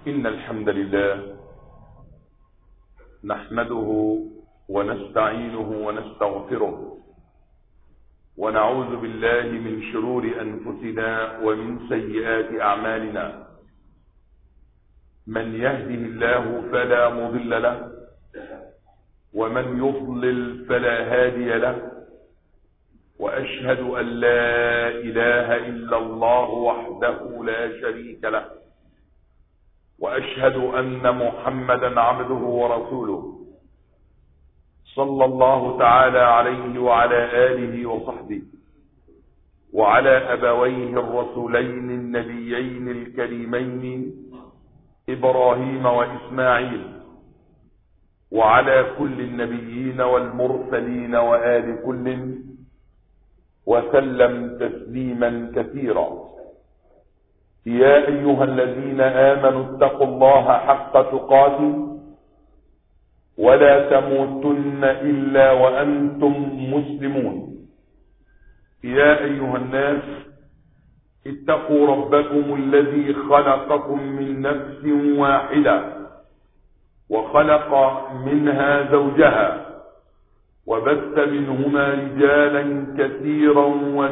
إن الحمد لله نحمده ونستعينه ونستغفره ونعوذ بالله من شرور أنفسنا ومن سيئات أعمالنا. من يهده الله فلا مضل له ومن يضلل فلا هادي له، وأشهد أن لا إله إلا الله وحده لا شريك له، وأشهد أن محمدا عبده ورسوله صلى الله تعالى عليه وعلى آله وصحبه وعلى أبويه الرسولين النبيين الكريمين إبراهيم وإسماعيل، وعلى كل النبيين والمرسلين وآل كل، وسلم تسليما كثيرا. يا أيها الذين آمنوا اتقوا الله حق تقاته ولا تموتن إلا وأنتم مسلمون. يا أيها الناس اتقوا ربكم الذي خلقكم من نفس واحدة وخلق منها زوجها وبث منهما رجالا كثيرا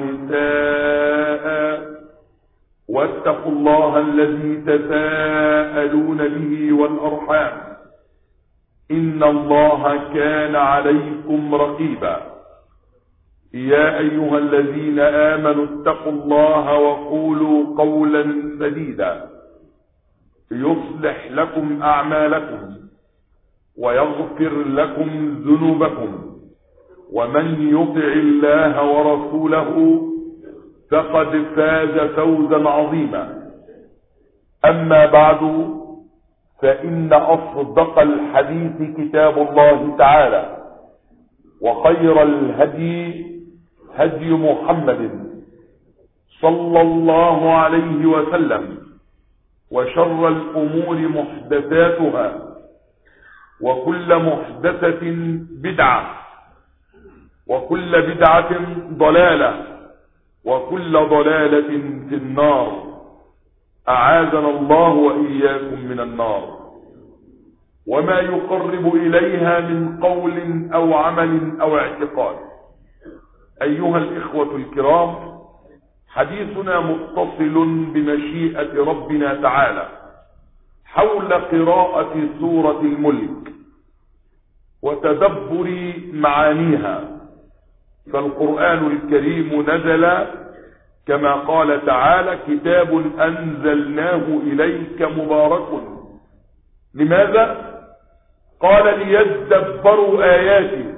ونساء، واتقوا الله الذي تساءلون به والأرحام إن الله كان عليكم رقيبا. يا أيها الذين آمنوا اتقوا الله وقولوا قولا سديدا يصلح لكم أعمالكم ويغفر لكم ذنوبكم، ومن يطع الله ورسوله فقد فاز فوزا عظيما. أما بعد، فإن أصدق الحديث كتاب الله تعالى، وخير الهدي هدي محمد صلى الله عليه وسلم، وشر الأمور محدثاتها، وكل محدثة بدعة، وكل بدعة ضلالة، وكل ضلالة في النار. أعاذنا الله وإياكم من النار. وما يقرب إليها من قول أو عمل أو اعتقاد. أيها الإخوة الكرام، حديثنا متصل بمشيئة ربنا تعالى حول قراءة سورة الملك وتدبر معانيها. فالقرآن الكريم نزل كما قال تعالى: كتاب أنزلناه إليك مبارك. لماذا؟ قال: ليدبروا آياته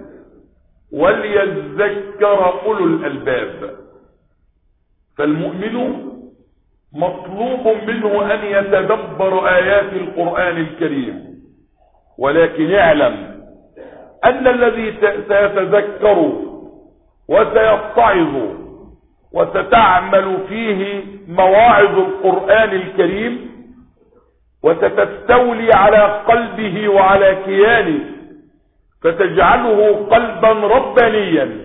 وليذكر أولو الألباب. فالمؤمن مطلوب منه أن يتدبر آيات القرآن الكريم، ولكن اعلم أن الذي سيتذكر وسيتعظ وستعمل فيه مواعظ القرآن الكريم وستستولي على قلبه وعلى كيانه، فتجعله قلبا ربانيا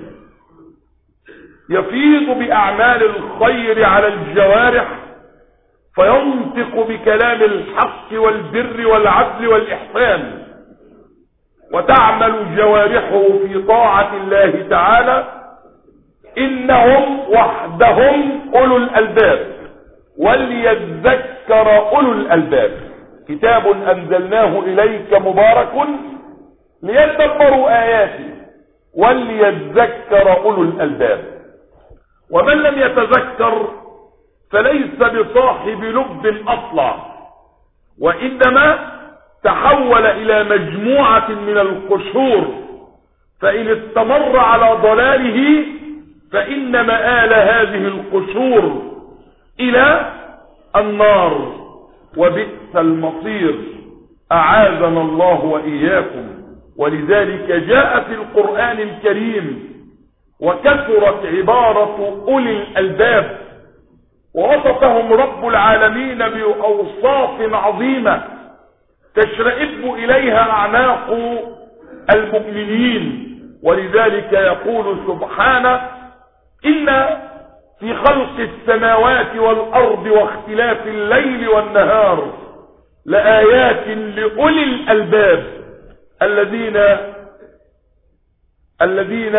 يفيض بأعمال الخير على الجوارح، فينطق بكلام الحق والبر والعدل والإحسان، وتعمل جوارحه في طاعة الله تعالى. إنهم وحدهم أولو الألباب، وليذكر أولو الألباب. كتاب أنزلناه إليك مبارك ليدبروا آياته وليذكر أولو الألباب. ومن لم يتذكر فليس بصاحب لب أصلا، وإنما تحول إلى مجموعة من القشور، فإن استمر على ضلاله فإن مآل هذه القشور إلى النار، وبئس المصير. أعاذنا الله وإياكم. ولذلك جاء في القرآن الكريم وكثرت عبارة أولي الألباب، ووصفهم رب العالمين بأوصاف عظيمة تشرئب إليها أعناق المؤمنين. ولذلك يقول سبحانه: إن في خلق السماوات والأرض واختلاف الليل والنهار لآيات لأولي الألباب الذين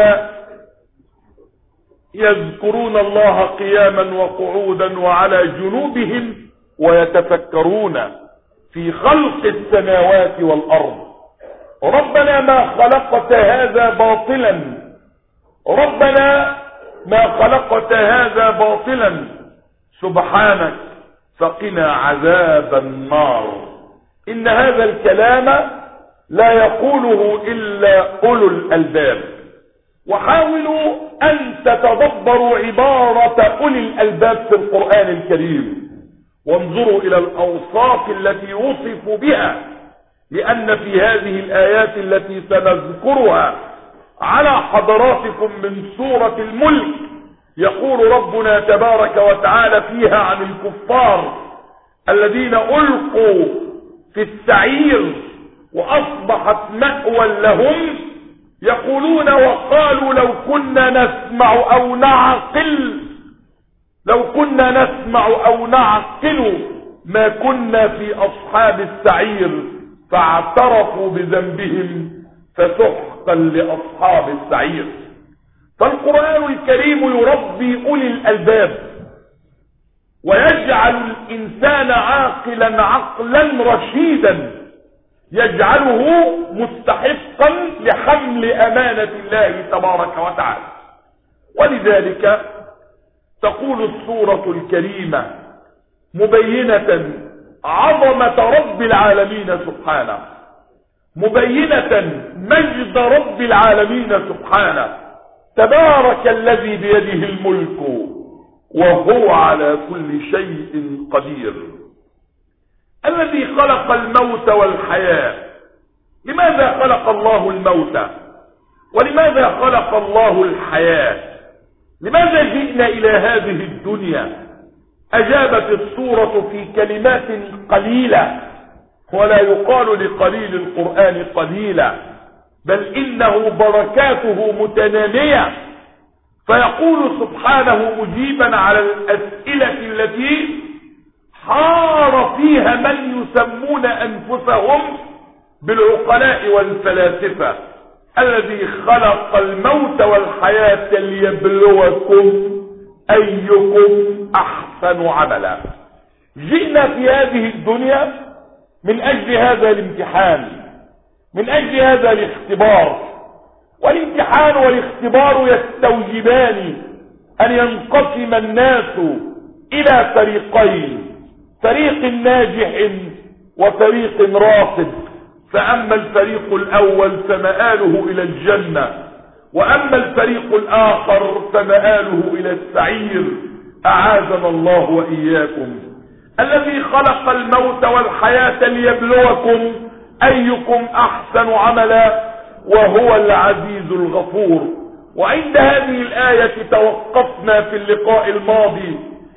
يذكرون الله قياما وقعودا وعلى جنوبهم ويتفكرون في خلق السماوات والأرض. ربنا ما خلقت هذا باطلا، ربنا ما خلقت هذا باطلا سبحانك فقنا عذاب النار. إن هذا الكلام لا يقوله إلا أولو الألباب. وحاولوا أن تتدبروا عبارة أولي الألباب في القرآن الكريم، وانظروا إلى الأوصاف التي وصفوا بها، لأن في هذه الآيات التي سنذكرها على حضراتكم من سورة الملك يقول ربنا تبارك وتعالى فيها عن الكفار الذين ألقوا في السعير وأصبحت مأوى لهم، يقولون وقالوا لو كنا نسمع أو نعقل ما كنا في أصحاب السعير فاعترفوا بذنبهم فسحقا لأصحاب السعير. فالقرآن الكريم يربي أولي الألباب ويجعل الإنسان عقلا رشيدا، يجعله مستحقا لحمل أمانة الله تبارك وتعالى. ولذلك تقول السورة الكريمة مبينة عظمة رب العالمين سبحانه، مبينة مجد رب العالمين سبحانه: تبارك الذي بيده الملك وهو على كل شيء قدير، الذي خلق الموت والحياة. لماذا خلق الله الموت؟ ولماذا خلق الله الحياة؟ لماذا جئنا إلى هذه الدنيا؟ أجابت السورة في كلمات قليلة، ولا يقال لقليل القرآن قليلا، بل إنه بركاته متنامية. فيقول سبحانه مجيبا على الأسئلة التي حار فيها من يسمون أنفسهم بالعقلاء والفلاسفة: الذي خلق الموت والحياة ليبلوكم أيكم أحسن عملا. جئنا في هذه الدنيا من أجل هذا الامتحان، من أجل هذا الاختبار. والامتحان والاختبار يستوجبان أن ينقسم الناس إلى فريقين: فريق ناجح وفريق راقد. فأما الفريق الأول فمآله إلى الجنة، وأما الفريق الآخر فمآله إلى السعير، أعاذنا الله وإياكم. الذي خلق الموت والحياة ليبلوكم أيكم أحسن عملا وهو العزيز الغفور. وعند هذه الآية توقفنا في اللقاء الماضي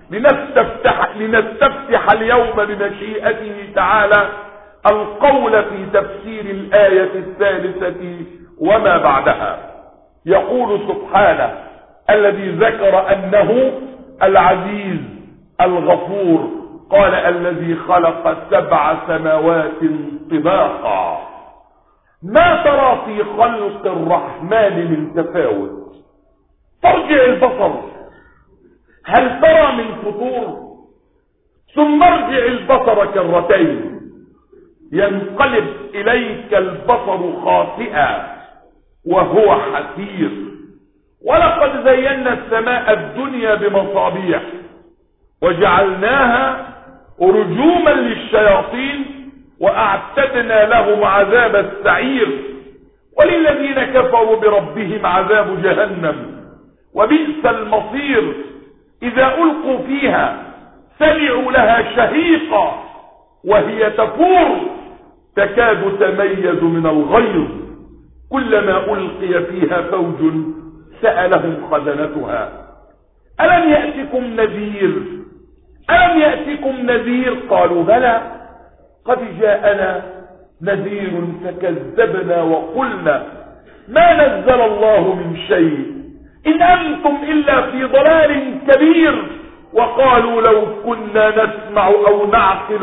لنستفتح اليوم بمشيئته تعالى القول في تفسير الآية الثالثة وما بعدها. يقول سبحانه الذي ذكر أنه العزيز الغفور قال: الذي خلق 7 سماوات طباقا ما ترى في خلق الرحمن من تفاوت. ترجع البصر هل ترى من فطور؟ ثم ارجع البصر كرتين ينقلب إليك البصر خاسئا وهو حسير. ولقد زينا السماء الدنيا بمصابيح وجعلناها رجوما للشياطين وأعتدنا لهم عذاب السعير. وللذين كفروا بربهم عذاب جهنم وبئس المصير. إذا ألقوا فيها سمعوا لها شهيقا وهي تفور تكاد تميز من الغيظ. كلما ألقي فيها فوج سألهم خزنتها ألم يأتكم نذير؟ ألم يأتكم نذير؟ قالوا بلى قد جاءنا نذير فكذبنا وقلنا ما نزل الله من شيء إن أنتم إلا في ضلال كبير. وقالوا لو كنا نسمع أو نعقل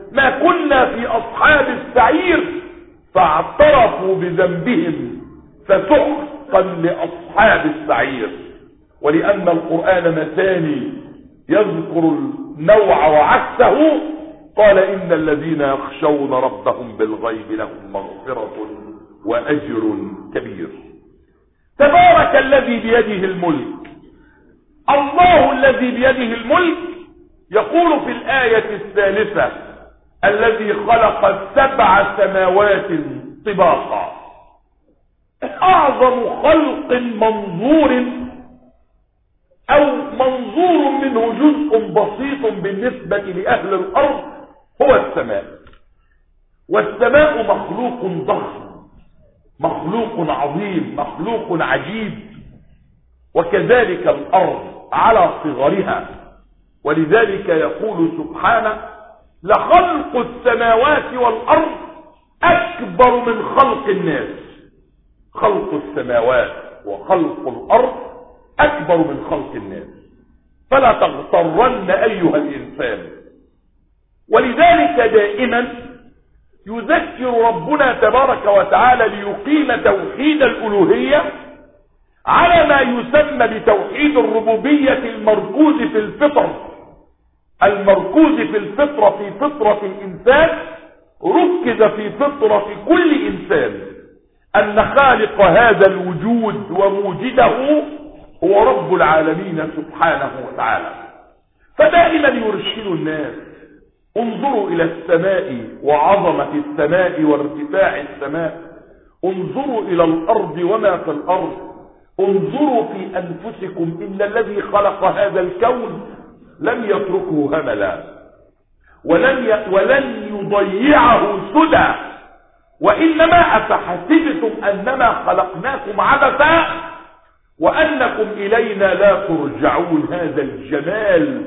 ما كنا في أصحاب السعير فاعترفوا بذنبهم فسحقا لأصحاب السعير. ولأن القرآن مثاني يذكر النوع وعكسه قال إن الذين يخشون ربهم بالغيب لهم مغفرة وأجر كبير. تبارك الذي بيده الملك. الله الذي بيده الملك يقول في الآية الثالثة الذي خلق 7 سماوات طباقا. أعظم خلق منظور أو منظور منه جزء بسيط بالنسبة لأهل الأرض هو السماء. والسماء مخلوق ضخم، مخلوق عظيم، مخلوق عجيب، وكذلك الأرض على صغرها. ولذلك يقول سبحانه لخلق السماوات والأرض أكبر من خلق الناس. خلق السماوات وخلق الأرض أكبر من خلق الناس، فلا تغترن أيها الإنسان. ولذلك دائما يذكر ربنا تبارك وتعالى ليقيم توحيد الألوهية على ما يسمى بتوحيد الربوبية المركوز في الفطر، المركوز في الفطرة، في فطرة الإنسان، ركز في فطرة كل إنسان أن خالق هذا الوجود وموجده هو رب العالمين سبحانه وتعالى. فدائما يرشد الناس انظروا إلى السماء وعظمة السماء وارتفاع السماء، انظروا إلى الأرض وما في الأرض، انظروا في أنفسكم إن الذي خلق هذا الكون لم يتركه هملا ولن يضيعه سدى، وإنما أفحسبتم أنما خلقناكم عبثا وأنكم إلينا لا ترجعون. هذا الجمال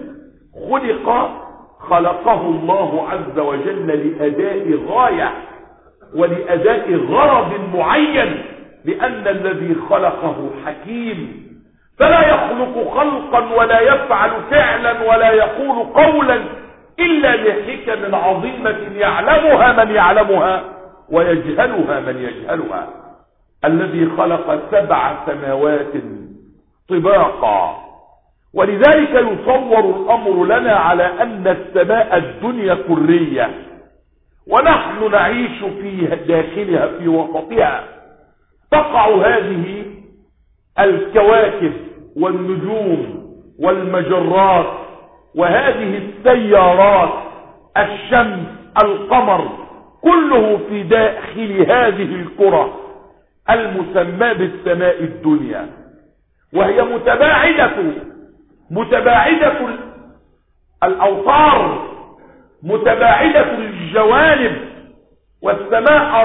خلقه الله عز وجل لأداء غاية ولأداء غرض معين، لأن الذي خلقه حكيم فلا يخلق خلقا ولا يفعل فعلا ولا يقول قولا إلا لحكم عظيمة يعلمها من يعلمها ويجهلها من يجهلها. الذي خلق 7 سماوات طباقا. ولذلك يصور الأمر لنا على أن السماء الدنيا كرية ونحن نعيش في داخلها في وسطها. تقع هذه الكواكب والنجوم والمجرات وهذه السيارات، الشمس، القمر، كله في داخل هذه الكرة المسمى بالسماء الدنيا، وهي متباعدة الأوطار، متباعدة الجوانب، والسماء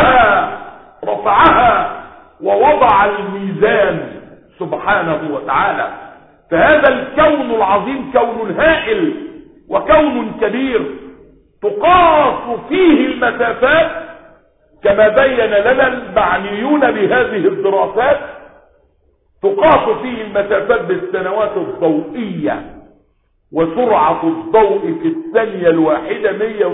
رفعها ووضع الميزان سبحانه وتعالى. فهذا الكون العظيم كون هائل وكون كبير تقاس فيه المسافات كما بين لنا المعنيون بهذه الدراسات، تقاس فيه المسافات بالسنوات الضوئية، وسرعة الضوء في الثانية الواحدة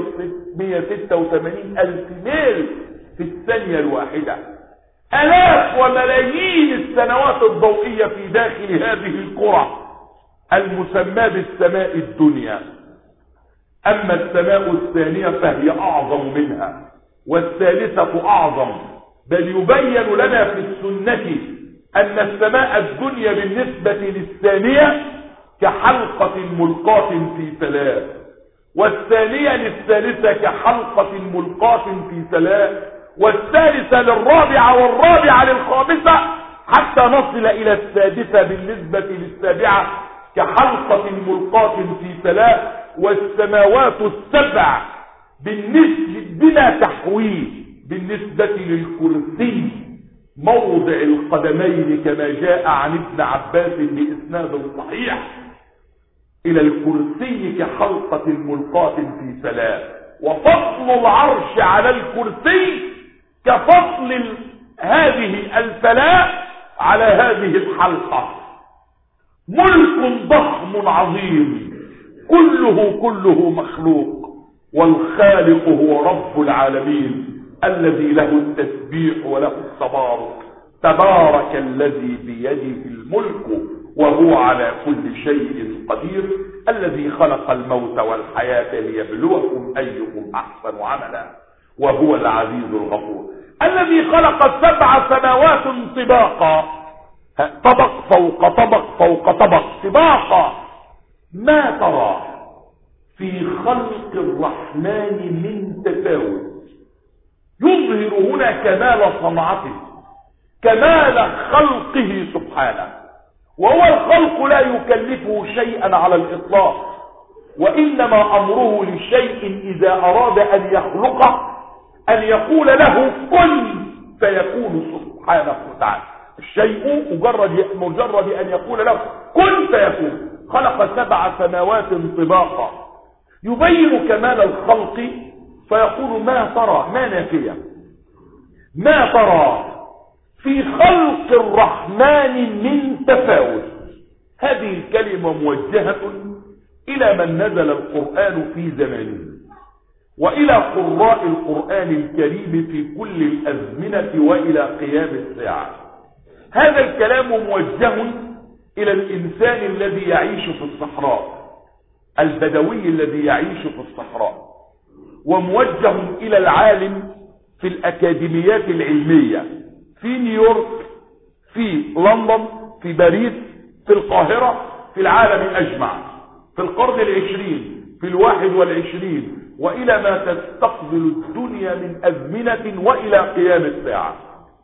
186 ألف ميل في الثانية الواحدة، آلاف وملايين السنوات الضوئية في داخل هذه الكرة المسمى بالسماء الدنيا. أما السماء الثانية فهي أعظم منها، والثالثة أعظم، بل يبين لنا في السنة أن السماء الدنيا بالنسبة للثانية كحلقة ملقاة في 3، والثانية للثالثة كحلقة ملقاة في 3، والثالثة للرابعة، والرابعة للخامسة، حتى نصل إلى السادسة بالنسبة للسابعة كحلقة ملقاة في 3. والسماوات السبع بلا تحويه بالنسبة للكرسي موضع القدمين كما جاء عن ابن عباس بإسناد صحيح إلى الكرسي كحلقة ملقاة في 3. وفضل العرش على الكرسي كفضل هذه الفلاء على هذه الحلقة. ملك ضخم عظيم كله مخلوق، والخالق هو رب العالمين الذي له التسبيح وله التبارك. تبارك الذي بيده الملك وهو على كل شيء قدير، الذي خلق الموت والحياة ليبلوكم أيكم أحسن عملا وهو العزيز الغفور، الذي خلق 7 سماوات طباقا، طبق فوق طبق فوق طبق طباقا. ما ترى في خلق الرحمن من تفاوت، يظهر هنا كمال صنعته، كمال خلقه سبحانه. وهو الخلق لا يكلفه شيئا على الإطلاق، وإنما أمره لشيء إذا أراد أن يخلقه أن يقول له كن فيكون سبحانه وتعالى. الشيء مجرد أن يقول له كن فيكون. خلق 7 سماوات طباقا، يبين كمال الخلق فيقول ما ترى، ما نافية، ما ترى في خلق الرحمن من تفاوت. هذه الكلمة موجهة إلى من نزل القرآن في زمانه، وإلى قراء القرآن الكريم في كل الأزمنة وإلى قيام الساعة. هذا الكلام موجه إلى الإنسان الذي يعيش في الصحراء، البدوي الذي يعيش في الصحراء، وموجه إلى العالم في الأكاديميات العلمية في نيويورك، في لندن، في باريس، في القاهرة، في العالم أجمع، في القرن 20، في 21، وإلى ما تستقبل الدنيا من أزمنة وإلى قيام الساعة.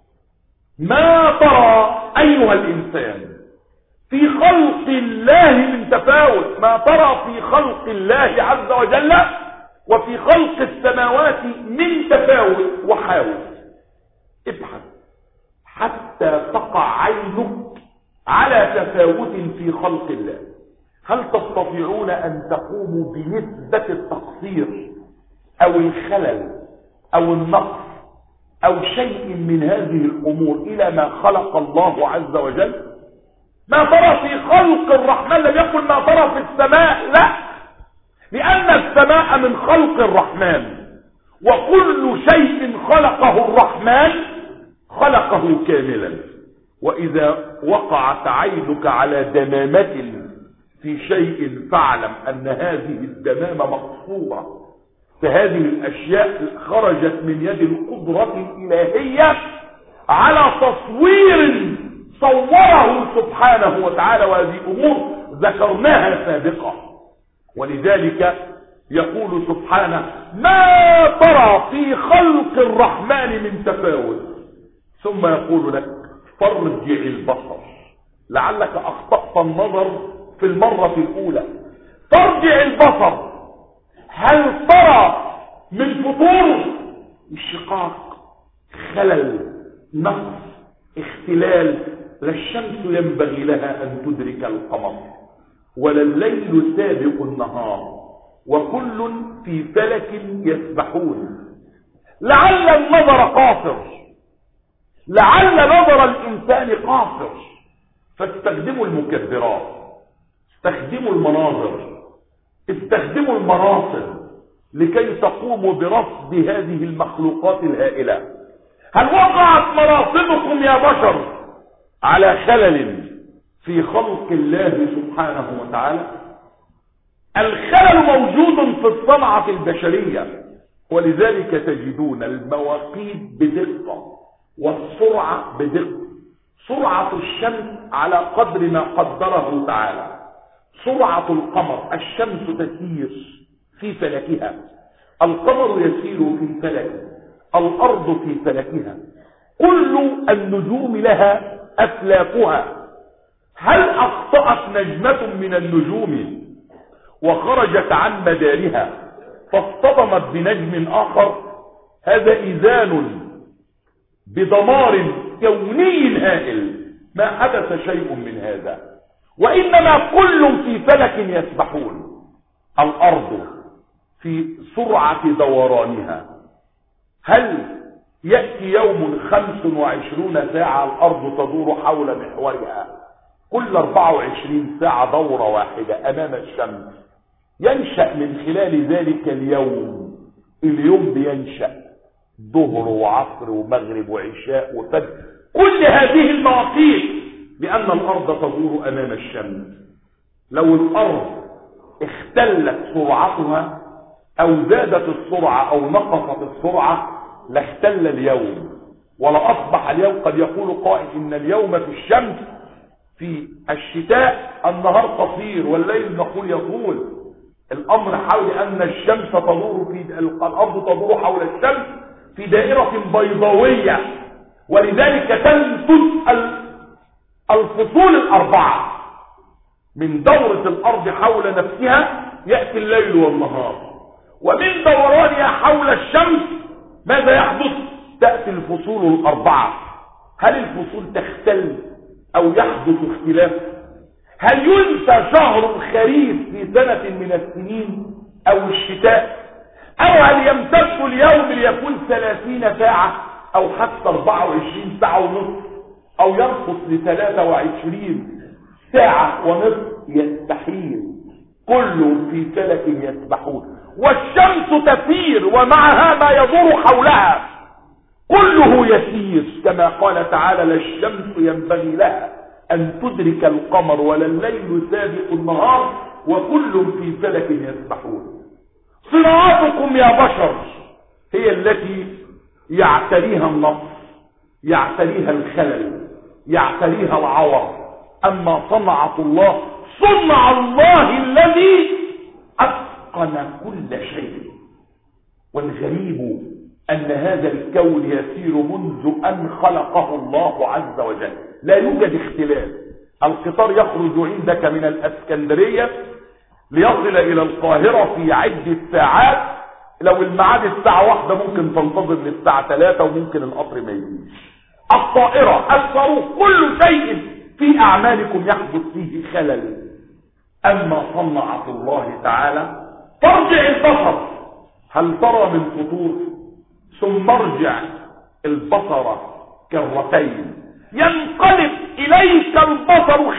ما ترى أيها الإنسان في خلق الله من تفاوت؟ ما ترى في خلق الله عز وجل وفي خلق السماوات من تفاوت؟ وحاول ابحث حتى تقع عينك على تفاوت في خلق الله. هل تستطيعون أن تقوموا بنسبة التقصير أو الخلل أو النقص أو شيء من هذه الأمور إلى ما خلق الله عز وجل؟ ما ترى في خلق الرحمن، لم يقل ما ترى في السماء، لا، لأن السماء من خلق الرحمن، وكل شيء خلقه الرحمن خلقه كاملا. وإذا وقعت عينك على دمامة في شيء فاعلم أن هذه الدمامة مقصورة، فهذه الأشياء خرجت من يد القدرة الإلهية على تصوير صوره سبحانه وتعالى، وهذه أمور ذكرناها سابقا. ولذلك يقول سبحانه ما ترى في خلق الرحمن من تفاوت، ثم يقول لك فارجع البصر، لعلك أخطأت النظر في المرة الأولى. فارجع البصر، هل ترى من فطور، انشقاق، خلل، نقص، اختلال؟ لا الشمس ينبغي لها أن تدرك القمر، ولا الليل سابق النهار، وكل في فلك يسبحون. لعل النظر قاصر، لعل نظر الإنسان قاصر، فاستخدموا المكبرات، استخدموا المناظر، استخدموا المراصد لكي تقوموا برصد هذه المخلوقات الهائلة. هل وقعت مراصدكم يا بشر على خلل في خلق الله سبحانه وتعالى؟ الخلل موجود في الصنعة البشرية، ولذلك تجدون المواقيت بدقة والسرعة بدقة. سرعة الشمس على قدر ما قدره تعالى، سرعة القمر، الشمس تسير في فلكها، القمر يسير في فلكه، الأرض في فلكها، كل النجوم لها أفلاكها. هل أخطأت نجمة من النجوم وخرجت عن مدارها فاصطدمت بنجم آخر؟ هذا إذان بدمار كوني هائل، ما حدث شيء من هذا، وإنما كل في فلك يسبحون. الأرض في سرعة دورانها، هل يأتي يوم 25 ساعة الأرض تدور حول محورها، كل 24 ساعة دورة واحدة أمام الشمس، ينشأ من خلال ذلك اليوم اليوم بينشأ ظهر وعصر ومغرب وعشاء وفجر، كل هذه المواقيت لأن الأرض تدور أمام الشمس. لو الأرض اختلت سرعتها أو زادت السرعة أو نقصت السرعة لاختل اليوم، ولا أصبح اليوم. قد يقول قائل إن اليوم في الشمس في الشتاء النهار قصير والليل نقول يطول. الأمر حول أن الشمس تدور الأرض تدور حول الشمس في دائرة بيضاوية، ولذلك تنتج الفصول الأربعة من دورة الأرض حول نفسها يأتي الليل والنهار، ومن دورانها حول الشمس ماذا يحدث؟ تأتي الفصول الأربعة. هل الفصول تختل أو يحدث اختلاف؟ هل ينسى شهر الخريف في سنة من السنين أو الشتاء؟ أو هل يمتد اليوم ليكون 30 ساعة أو حتى 24 ساعة ونصف أو ينقص ل23 ساعة ونصف؟ يستحيل. كل في فلك يسبحون، والشمس تسير ومعها ما يدور حولها كله يسير، كما قال تعالى: لا الشمس ينبغي لها أن تدرك القمر ولا الليل سابق النهار وكل في فلك يسبحون. صناعتكم يا بشر هي التي يعتريها النقص، يعتريها الخلل، يعتريها العور. أما صنعة الله، صنع الله الذي أتقن كل شيء. والغريب أن هذا الكون يسير منذ أن خلقه الله عز وجل، لا يوجد اختلاف. القطار يخرج عندك من الاسكندرية ليصل إلى القاهرة في عدة ساعات. لو الميعاد الساعة 1 ممكن تنتظر للساعة 3 وممكن القطر ما يجيش. الطائرة، الصاروخ، كل شيء في أعمالكم يحدث فيه خلل. أما صنعة الله تعالى، ترجع البصر هل ترى من فطور؟ ثم ارجع البصر كرتين، ينقلب إليك البصر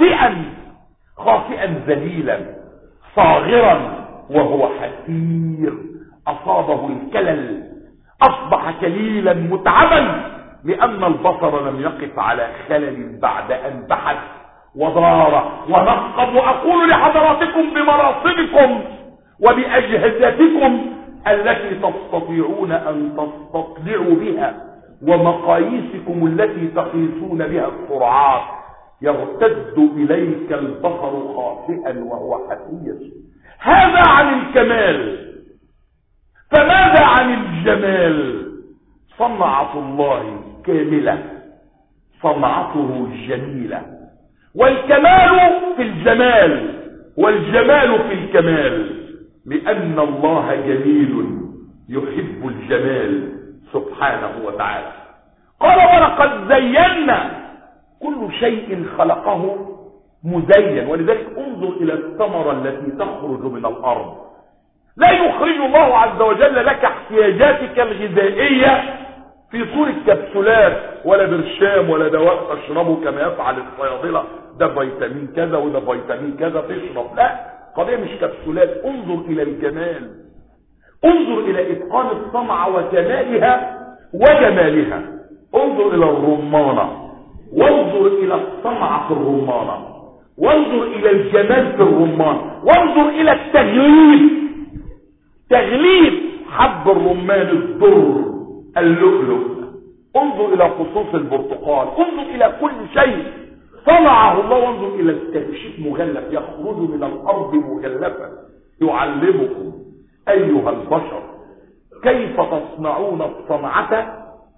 خاسئا ذليلا صاغرا وهو حسير، أصابه الكلل، أصبح كليلا متعبا، لأن البصر لم يقف على خلل بعد أن بحث ودار ونقب. وأقول لحضراتكم بمراصدكم وبأجهزتكم التي تستطيعون أن تستطلعوا بها ومقاييسكم التي تقيسون بها السرعات، يرتد إليك البصر خاسئا وهو حسير. هذا عن الكمال، فماذا عن الجمال؟ صنعة الله كاملة، صنعته جميلة، والكمال في الجمال والجمال في الكمال، لأن الله جميل يحب الجمال سبحانه وتعالى. قال: ولقد زينا، كل شيء خلقه مزين. ولذلك انظر إلى الثمرة التي تخرج من الأرض. لا يخرج الله عز وجل لك احتياجاتك الغذائية في صورة كبسولات ولا برشام ولا دواء تشربه كما يفعل الصيادلة، ده فيتامين كذا وده فيتامين كذا تشرب. لا، قضية مش كبسولات. انظر إلى الجمال، انظر إلى إتقان الصنعة وكمالها وجمالها. انظر إلى الرمانة، وانظر إلى الصنعة في الرمانة، وانظر إلى الجمال في الرمان، وانظر إلى التغليف، تغليف حب الرمان، الدر، اللؤلؤ. انظر إلى خصوص البرتقال، انظر إلى كل شيء صنعه الله. وانظر إلى التكشيف مغلف يخرج من الأرض مغلفا، يعلمكم أيها البشر كيف تصنعون الصنعة.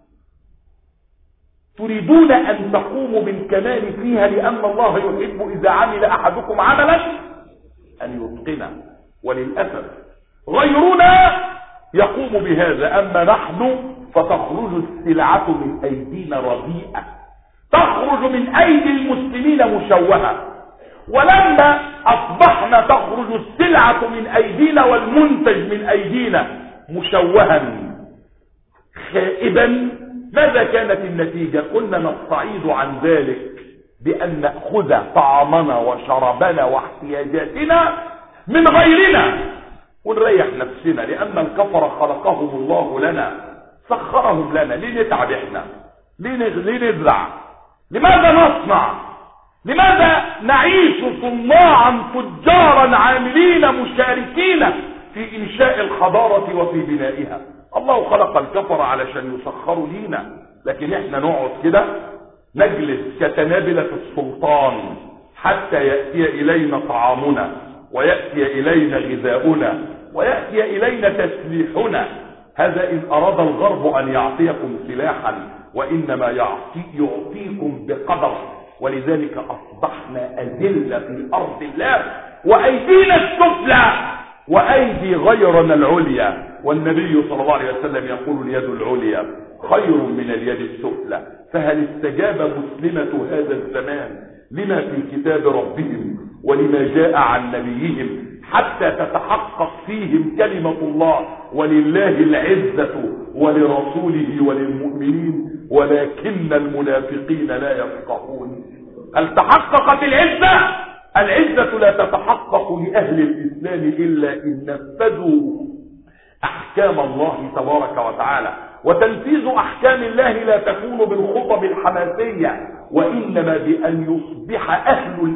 تريدون أن تقوموا بالكمال فيها، لأن الله يحب إذا عمل أحدكم عملا أن يتقنه. وللأسف غيرنا يقوم بهذا، أما نحن فتخرج السلعة من أيدينا رديئة، تخرج من أيدي المسلمين مشوهة. ولما أصبحنا تخرج السلعة من أيدينا والمنتج من أيدينا مشوها خائبا، ماذا كانت النتيجة؟ كنا نستعيض عن ذلك بأن نأخذ طعامنا وشرابنا واحتياجاتنا من غيرنا، ونريح نفسنا، لأن الكفر خلقهم الله لنا، سخرهم لنا. ليه نتعب احنا؟ ليه نزرع؟ لماذا نصنع؟ لماذا نعيش صناعا تجارا عاملين مشاركين في إنشاء الحضارة وفي بنائها؟ الله خلق الكفر علشان يسخروا لينا، لكن احنا نقعد كده نجلس كتنابلة السلطان حتى يأتي إلينا طعامنا، ويأتي إلينا غذاؤنا، ويأتي إلينا تسليحنا. هذا إن أراد الغرب أن يعطيكم سلاحا، وإنما يعطيكم بقدر. ولذلك أصبحنا أذلة في أرض الله، وأيدينا السفلى وأيدي غيرنا العليا. والنبي صلى الله عليه وسلم يقول: اليد العليا خير من اليد السفلى. فهل استجاب مسلمة هذا الزمان لما في كتاب ربهم ولما جاء عن نبيهم حتى تتحقق فيهم كلمة الله؟ ولله العزة ولرسوله وللمؤمنين ولكن المنافقين لا يفقهون. هل تحققت العزة؟ العزة لا تتحقق لأهل الإسلام إلا إن نفذوا أحكام الله تبارك وتعالى. وتنفيذ أحكام الله لا تكون بالخطب الحماسية، وإنما بأن يصبح أهل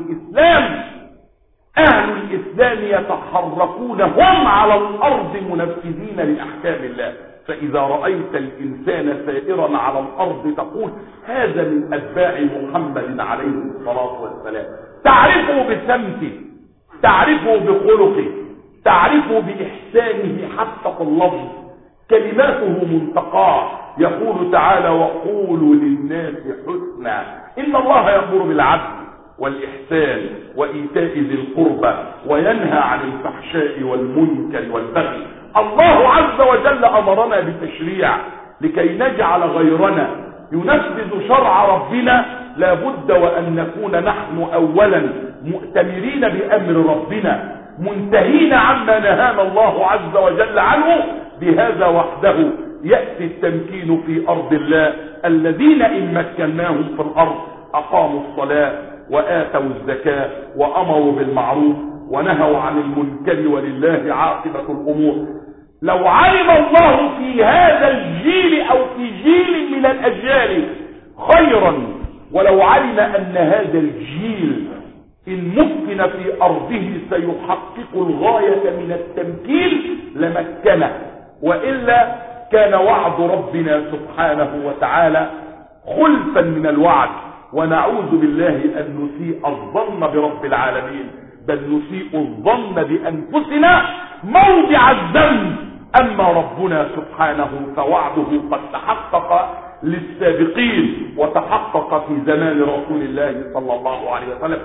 الإسلام يتحركون هم على الأرض منفذين لأحكام الله. فإذا رأيت الإنسان سائرا على الأرض تقول: هذا من أتباع محمد عليه الصلاة والسلام. تعرفه بسمته، تعرفه بخلقه، تعرفه بإحسانه حتى في اللفظ. كلماته منتقاه. يقول تعالى: وقولوا للناس حسنا. إن الله يأمر بالعدل والإحسان وإيتاء ذي القربى وينهى عن الفحشاء والمنكر والبغي. الله عز وجل أمرنا بتشريع لكي نجعل غيرنا ينفذ شرع ربنا. لابد وأن نكون نحن أولا مؤتمرين بأمر ربنا، منتهين عما نهانا الله عز وجل عنه. بهذا وحده يأتي التمكين في أرض الله. الذين إن مكناهم في الأرض أقاموا الصلاة وآتوا الزكاة وأمروا بالمعروف ونهوا عن المنكر ولله عاقبة الأمور. لو علم الله في هذا الجيل أو في جيل من الأجيال خيرا، ولو علم أن هذا الجيل إن مكن في أرضه سيحقق الغاية من التمكين لمكنه. وإلا كان وعد ربنا سبحانه وتعالى خلفا من الوعد. ونعوذ بالله أن نسيء الظن برب العالمين، بل نسيء الظن بأنفسنا موضع الذنب. أما ربنا سبحانه فوعده قد تحقق للسابقين، وتحقق في زمان رسول الله صلى الله عليه وسلم،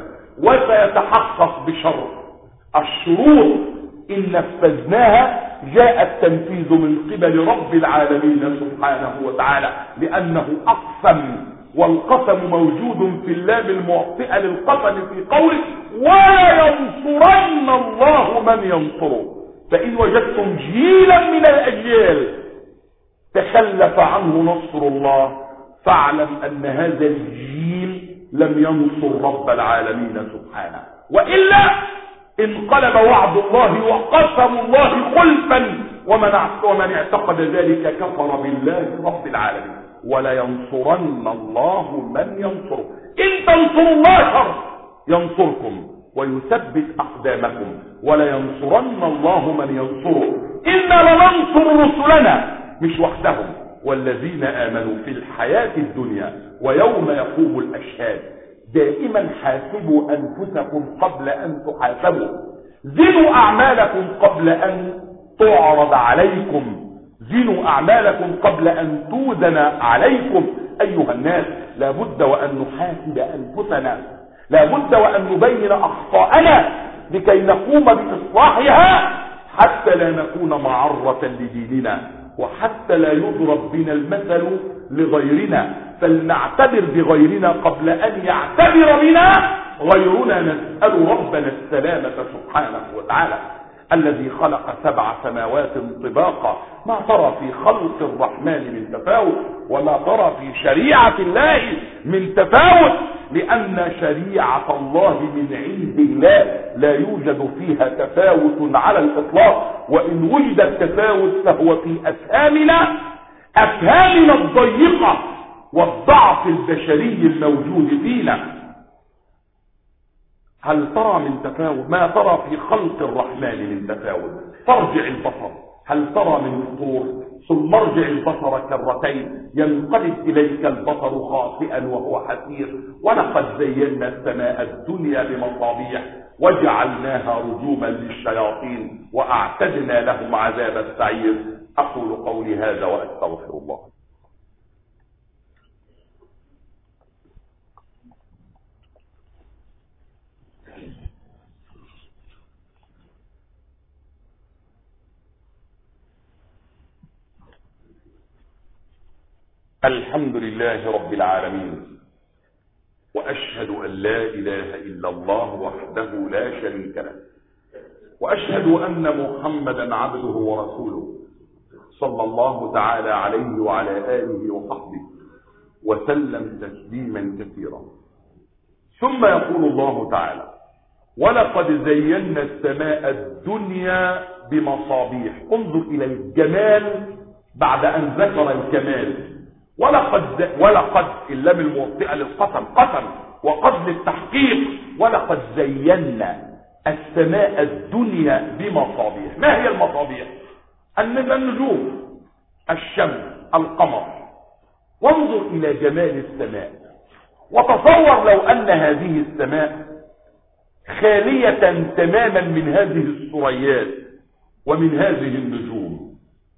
وسيتحقق بشرط. الشروط إن نفذناها جاء التنفيذ من قبل رب العالمين سبحانه وتعالى، لأنه أقسم، والقسم موجود في اللام المعطئة للقسم في قوله: ولا ينصرن الله من ينصره. فإن وجدتم جيلا من الأجيال تخلف عنه نصر الله، فاعلم أن هذا الجيل لم ينصر رب العالمين سبحانه، وإلا انقلب وعد الله وقسم الله خلفا. ومن اعتقد ذلك كفر بالله رب العالمين. ولا ينصرن الله من ينصره. إن تنصروا الله ينصركم ويثبت أقدامكم، ولا ينصرن الله من ينصره. إنا لننصر رسلنا، مش وحدهم، والذين آمنوا في الحياة الدنيا ويوم يقوم الأشهاد. دائما حاسبوا أنفسكم قبل أن تحاسبوا، زنوا أعمالكم قبل أن تعرض عليكم، زنوا أعمالكم قبل أن توزن عليكم. أيها الناس، لابد وأن نحاسب أنفسنا، لابد وأن نبين أخطاءنا لكي نقوم بإصلاحها، حتى لا نكون معرة لديننا، وحتى لا يضرب بنا المثل لغيرنا. فلنعتبر بغيرنا قبل أن يعتبر بنا غيرنا. نسأل ربنا السلامة سبحانه وتعالى. الذي خلق 7 سماوات طباقا ما ترى في خلق الرحمن من تفاوت ولا ترى في شريعة الله من تفاوت، لأن شريعة الله من عند الله لا يوجد فيها تفاوت على الإطلاق، وإن وجد التفاوت فهو في أفهامنا الضيقة والضعف البشري الموجود فينا. هل ترى من تفاوت؟ ما ترى في خلق الرحمن من تفاوت. فارجع البصر هل ترى من فطور؟ ثم ارجع البصر كرتين ينقلب إليك البصر خاسئا وهو حسير. ولقد زينا السماء الدنيا بمصابيح وجعلناها رجوما للشياطين وأعتدنا لهم عذاب السعير. أقول قولي هذا وأستغفر الله. الحمد لله رب العالمين، وأشهد أن لا إله إلا الله وحده لا شريك له، وأشهد أن محمدا عبده ورسوله صلى الله تعالى عليه وعلى آله وصحبه وسلم تسليما كثيرا. ثم يقول الله تعالى: ولقد زينا السماء الدنيا بمصابيح. انظر إلى الجمال بعد أن ذكر الكمال. ولقد اللام الموطئة للقسم قسم، وقد للتحقيق. ولقد زينا السماء الدنيا بمصابيح. ما هي المصابيح؟ النجوم، الشمس، القمر. وانظر إلى جمال السماء، وتصور لو أن هذه السماء خالية تماما من هذه الثريات ومن هذه النجوم،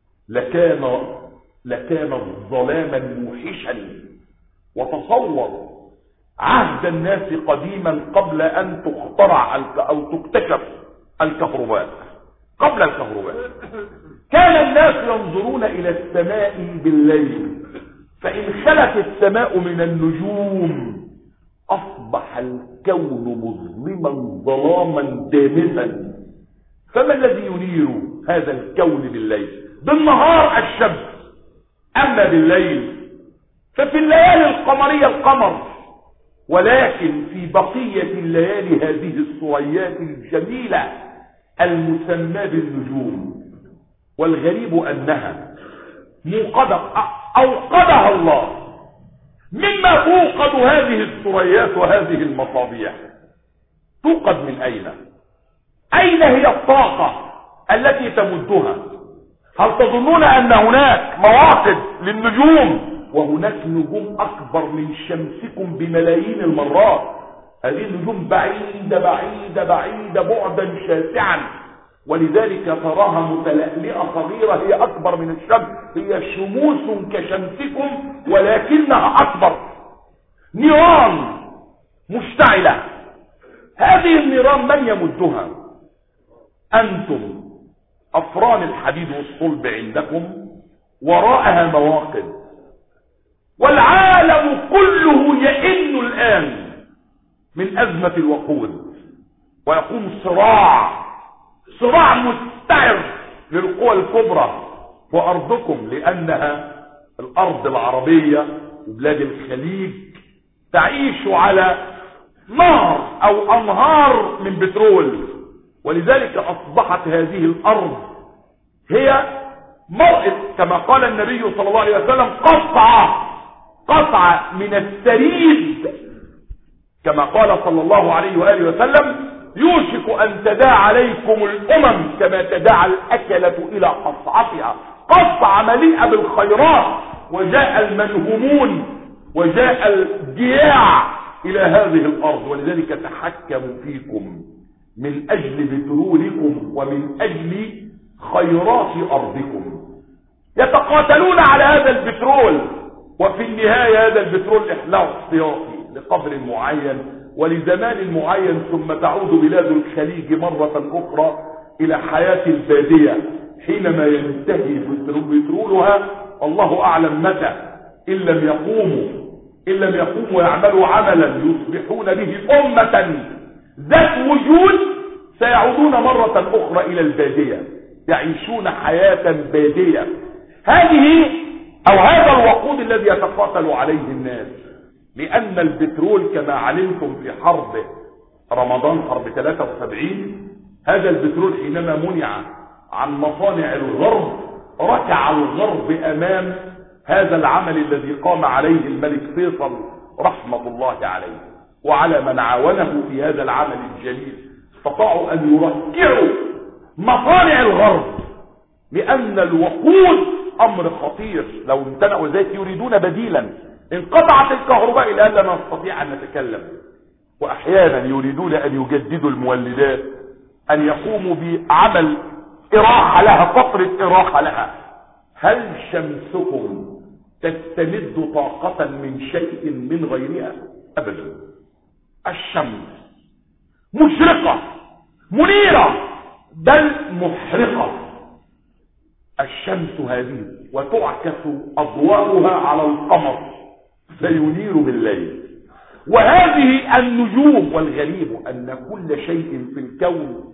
لكان ظلاما موحشا. وتصور عهد الناس قديما قبل أن تخترع أو تكتشف الكهرباء. قبل الكهرباء كان الناس ينظرون إلى السماء بالليل، فإن خلت السماء من النجوم أصبح الكون مظلما ظلاما دامسا. فما الذي ينير هذا الكون بالليل؟ بالنهار الشمس، أما بالليل ففي الليالي القمرية القمر. ولكن في بقية الليالي هذه الثريات الجميلة المسمى بالنجوم. والغريب أنها أوقدها الله. مما توقد هذه الثريات وهذه المصابيح؟ توقد من أين؟ أين هي الطاقة التي تمدها؟ هل تظنون أن هناك مواقد للنجوم وهناك نجوم أكبر من شمسكم بملايين المرات؟ هذه النجوم بعيدة بعيدة بعيدة بعدا شاسعا، ولذلك تراها متلألئة صغيرة هي أكبر من الشمس. هي شموس كشمسكم ولكنها أكبر. نيران مشتعلة. هذه النيران من يمدها؟ أنتم أفران الحديد والصلب عندكم، وراءها مواقد. والعالم كله يئن الآن من أزمة الوقود، ويقوم صراع مستعر للقوى الكبرى وأرضكم، لأنها الأرض العربية وبلاد الخليج تعيش على نهر أو أنهار من بترول. ولذلك أصبحت هذه الأرض هي موئد، كما قال النبي صلى الله عليه وسلم: قطعة من السريد، كما قال صلى الله عليه وآله وسلم: يوشك أن تداعى عليكم الأمم كما تداعى الأكلة إلى قصعتها. قصعة مليئة بالخيرات، وجاء المنهمون وجاء الجياع إلى هذه الأرض. ولذلك تحكموا فيكم من أجل بترولكم ومن أجل خيرات أرضكم. يتقاتلون على هذا البترول، وفي النهاية هذا البترول إحلاء احتياطي لقدر معين ولزمان معين، ثم تعود بلاد الخليج مرة أخرى إلى حياة البادية حينما ينتهي بترولها. الله أعلم متى، إن لم يقوموا ويعملوا عملا يصبحون به أمة ذات وجود، سيعودون مرة أخرى إلى البادية، يعيشون حياة بادية. هذه أو هذا الوقود الذي يتقاتل عليه الناس، لأن البترول كما علمتم في حرب رمضان، حرب 73، هذا البترول حينما منع عن مصانع الغرب ركع الغرب أمام هذا العمل الذي قام عليه الملك فيصل رحمة الله عليه، وعلى من عاونه في هذا العمل الجليل استطاعوا أن يركعوا مصانع الغرب، لأن الوقود أمر خطير. لو امتنعوا ذلك يريدون بديلا، انقطعت الكهرباء الآن لا نستطيع أن نتكلم، وأحيانا يريدون أن يجددوا المولدات، أن يقوموا بعمل إراحة لها، فترة إراحة لها. هل شمسكم تستمد طاقة من شيء من غيرها؟ أبدا. الشمس مشرقة منيرة بل محرقة. الشمس هذه وتعكس أضواءها على القمر فينير بالليل. وهذه النجوم، والغريب أن كل شيء في الكون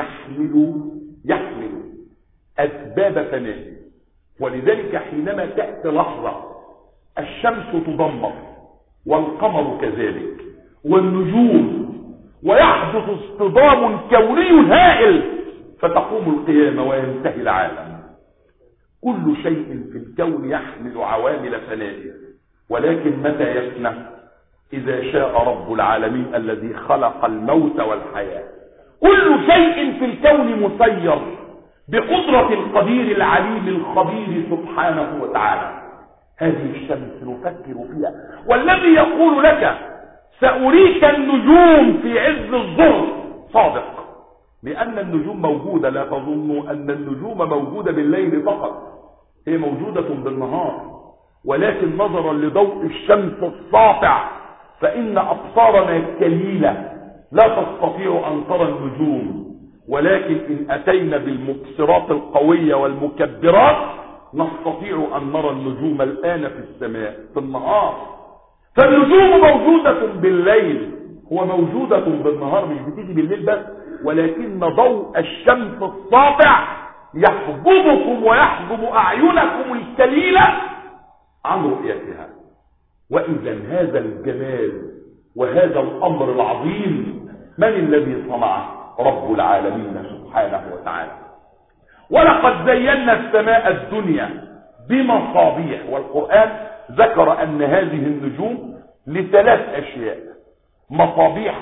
يحمل أسباب فناء. ولذلك حينما تأتي لحظة الشمس تدمر والقمر كذلك والنجوم، ويحدث اصطدام كوني هائل فتقوم القيامة وينتهي العالم. كل شيء في الكون يحمل عوامل فنائه، ولكن متى يفنى؟ إذا شاء رب العالمين الذي خلق الموت والحياة. كل شيء في الكون مسير بقدرة القدير العليم الخبير سبحانه وتعالى. هذه الشمس نفكر فيها، والذي يقول لك سأريك النجوم في عز الظهر صادق، لأن النجوم موجودة. لا تظنوا أن النجوم موجودة بالليل فقط، هي موجودة بالنهار، ولكن نظرا لضوء الشمس الساطع فإن أبصارنا كليلة لا تستطيع أن ترى النجوم، ولكن إن أتينا بالمبصرات القوية والمكبرات نستطيع أن نرى النجوم الآن في السماء في النهار. فالنجوم موجودة بالليل وموجودة بالنهار، مش بتيجي بالليل بس، ولكن ضوء الشمس الساطع يحجبكم ويحجب أعينكم الكليلة عن رؤيتها. وإذا هذا الجمال وهذا الأمر العظيم من الذي صنعه؟ رب العالمين سبحانه وتعالى. ولقد زينا السماء الدنيا بمصابيح، والقرآن ذكر أن هذه النجوم لثلاث أشياء: مصابيح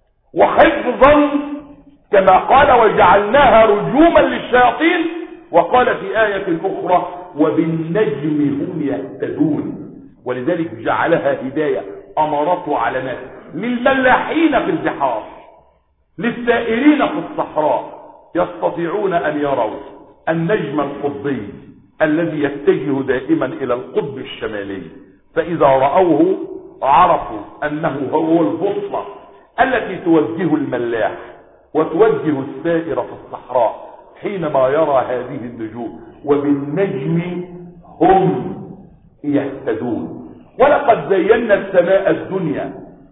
وحفظا كما قال وجعلناها رجوما للشياطين، وقال في آية أخرى وبالنجم هم يهتدون. ولذلك جعلها هداية، أمارات وعلامات للملاحين في البحار، للسائرين في الصحراء، يستطيعون أن يروا النجم القطبي الذي يتجه دائما إلى القطب الشمالي، فإذا رأوه عرفوا أنه هو البوصلة التي توجه الملاح وتوجه السائر في الصحراء حينما يرى هذه النجوم. وبالنجم هم يهتدون. ولقد زينا السماء الدنيا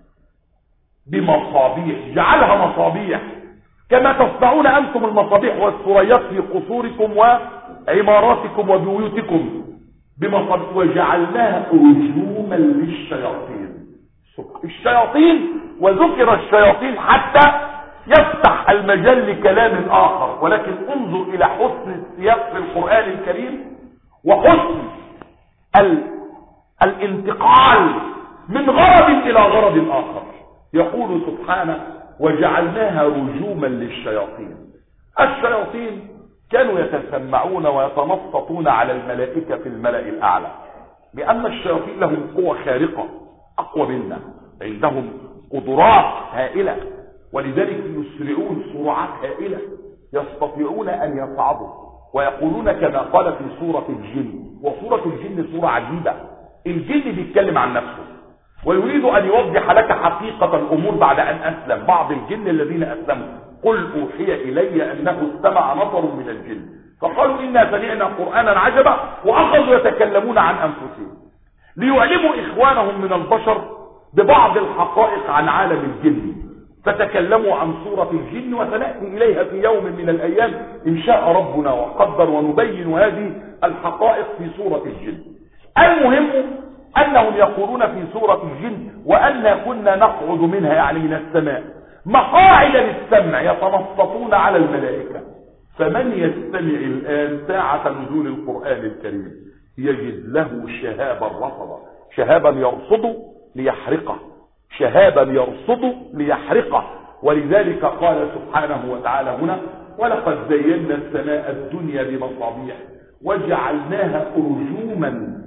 بمصابيح، جعلها مصابيح كما تصنعون أنتم المصابيح والسريات في قصوركم وعماراتكم وبيوتكم بمصابيح، وجعلناها رجوما للشياطين. الشياطين، وذكر الشياطين حتى يفتح المجال لكلام آخر، ولكن انظر إلى حسن السياق في القرآن الكريم وحسن الانتقال من غرض إلى غرض آخر. يقول سبحانه وجعلناها رجوما للشياطين. الشياطين كانوا يتسمعون ويتنصتون على الملائكة في الملأ الأعلى، لأن الشياطين لهم قوة خارقة أقوى منا، عندهم قدرات هائلة، ولذلك يسرعون سرعات هائلة، يستطيعون أن يصعدوا ويقولون كما قال في سورة الجن. وسورة الجن سورة عجيبة. الجن بيتكلم عن نفسه ويريد أن يوضح لك حقيقة الأمور بعد أن أسلم. بعض الجن الذين أسلموا قل أوحي إلي أنه استمع نفر من الجن فقالوا إنا سمعنا قرآنا عجبا، وأخذوا يتكلمون عن أنفسهم ليعلموا إخوانهم من البشر ببعض الحقائق عن عالم الجن. فتكلموا عن سورة الجن، وسنأتي إليها في يوم من الأيام إن شاء ربنا وقدر، ونبين هذه الحقائق في سورة الجن. المهم أنهم يقولون في سورة الجن: وأنا كنا نقعد منها، يعني من السماء، مقاعد للسمع يتنصتون على الملائكة، فمن يستمع الآن ساعة نزول القرآن الكريم يجد له شهابا رصدا. شهابا يرصد ليحرقه، شهابا يرصد ليحرقه. ولذلك قال سبحانه وتعالى هنا: ولقد زينا السماء الدنيا بمصابيح وجعلناها رجوما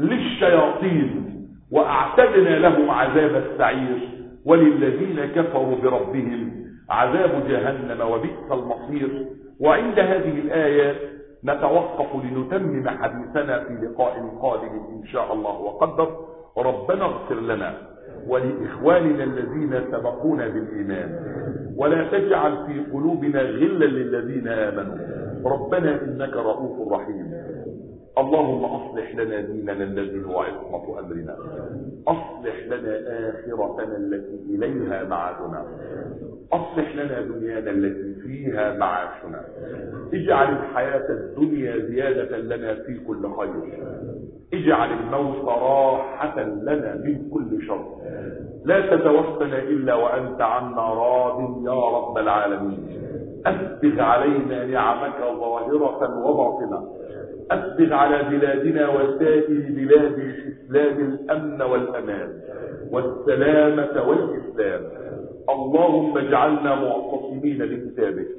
للشياطين وأعتدنا لهم عذاب السعير وللذين كفروا بربهم عذاب جهنم وبئس المصير. وعند هذه الآيات نتوقف لنتمم حديثنا في لقاء قادم إن شاء الله وقدر. ربنا اغفر لنا ولإخواننا الذين سبقونا بالإيمان، ولا تجعل في قلوبنا غلا للذين آمنوا، ربنا إنك رؤوف رحيم. اللهم أصلح لنا ديننا الذي هو عصمة أمرنا، أصلح لنا آخرتنا التي إليها معادنا، أصلح لنا دنيانا التي فيها معاشنا، اجعل الحياة الدنيا زيادة لنا في كل خير، اجعل الموت راحة لنا من كل شر، لا تتوفنا إلا وأنت عنا راض يا رب العالمين. أسبغ علينا نعمك ظاهرة وباطنة، أسبغ على بلادنا وسائر بلاد الإسلام الأمن والأمان والسلامة والإسلام. اللهم اجعلنا معتصمين بكتابك،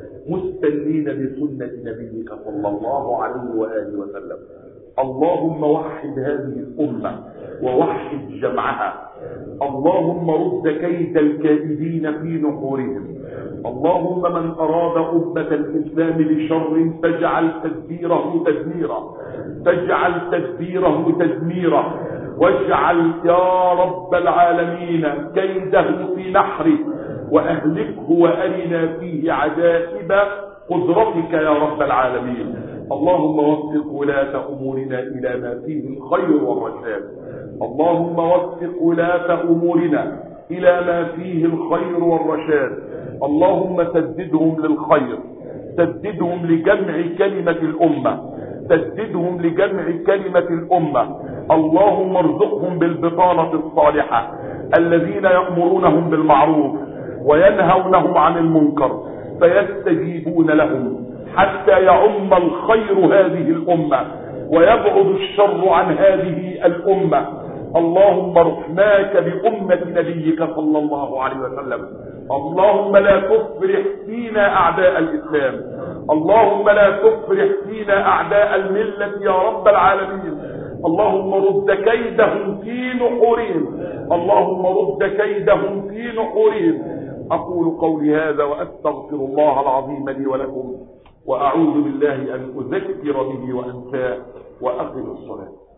مستنين بسنة نبيك صلى الله عليه وآله وسلم. اللهم وحد هذه الأمة ووحد جمعها، اللهم رد كيد الكاذبين في نحورهم، اللهم من أراد أمة الإسلام بشر فاجعل تدبيره تدميرا، فاجعل تدبيره تدميرا، واجعل يا رب العالمين كيده في نحره، وأهلكه وأرنا فيه عجائب قدرتك يا رب العالمين. اللهم وفق ولاة أمورنا إلى ما فيه الخير والرشاد، اللهم وفق ولاة أمورنا إلى ما فيه الخير والرشاد، اللهم سددهم للخير، سددهم لجمع كلمة الأمة، سددهم لجمع كلمة الأمة. اللهم ارزقهم بالبطانة الصالحة الذين يأمرونهم بالمعروف وينهونهم عن المنكر فيستجيبون لهم حتى يعم الخير هذه الأمة ويبعد الشر عن هذه الأمة. اللهم ارحماك بأمة نبيك صلى الله عليه وسلم. اللهم لا تفرح فينا أعداء الإسلام، اللهم لا تفرح فينا أعداء الملة يا رب العالمين. اللهم رد كيدهم في نحورهم، اللهم رد كيدهم في نحورهم. أقول قولي هذا وأستغفر الله العظيم لي ولكم، وأعوذ بالله أن أذكر به وأنساه، وأقم الصلاة.